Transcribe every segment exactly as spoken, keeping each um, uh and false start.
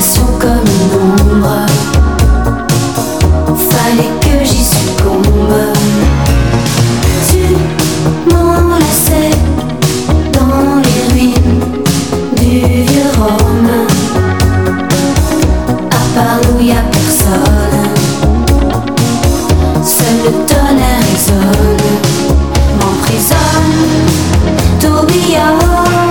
passion comme une ombre. Fallait que j'y succombe. Tu m'enlaçais dans les ruines du vieux Rome. À part nous y'a personne. Seul le tonnerre résonne, m'emprisonne, tourbillonne.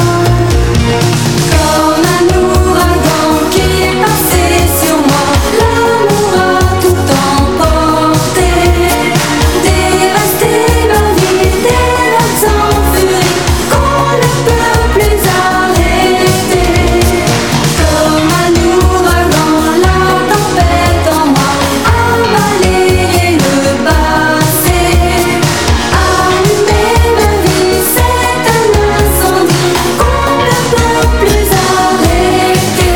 Comme un ouragan qui est passé sur moi, l'amour a tout emporté, dévasté ma vie, des notes en furie qu'on ne peut plus arrêter. Comme un ouragan, la tempête en moi a balayé le passé, allumé ma vie, c'est un incendie qu'on ne peut plus arrêter.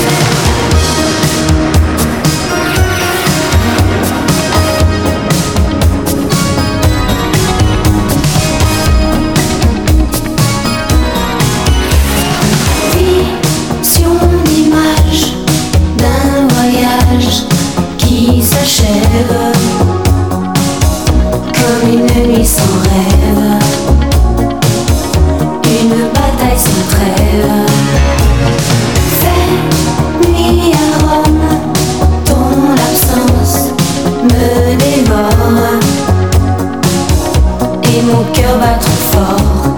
Vision d'image d'un voyage qui s'achève, comme une nuit sans rêve, une bataille sans trêve. Fait nuit à Rome, ton absence me dévore, et mon cœur bat trop fort.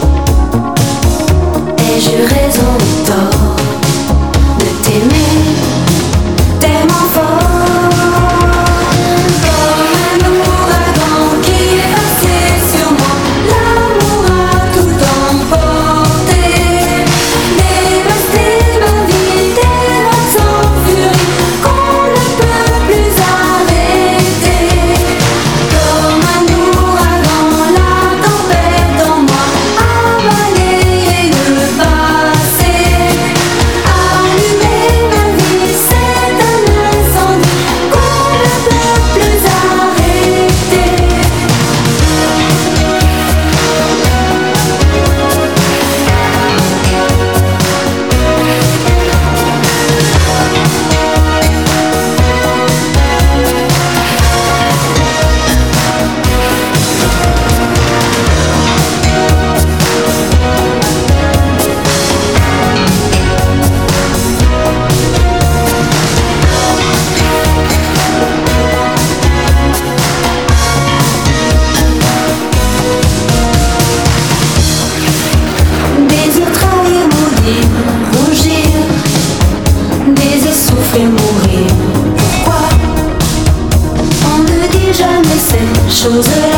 Ai-je raison ou tort de t'aimer tellement fort? Comme un ouragan qui est passé sur moi, l'amour a tout emporté, dévasté ma vie, des notes en furie qu'on ne peut plus arrêter. Comme un ouragan, la tempête en moi a balayé le passé, allumé ma vie, c'est un incendie qu'on ne peut plus arrêter. Désir trahir, maudire, rougir, désir souffrir, mourir. Pourquoi on ne dit jamais ces choses-là?